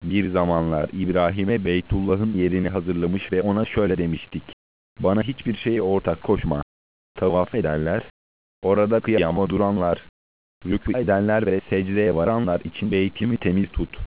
Bir zamanlar İbrahim'e Beytullah'ın yerini hazırlamış ve ona şöyle demiştik: Bana hiçbir şeye ortak koşma. Tavaf edenler, orada kıyama duranlar, rükû edenler ve secdeye varanlar için beytimi temiz tut.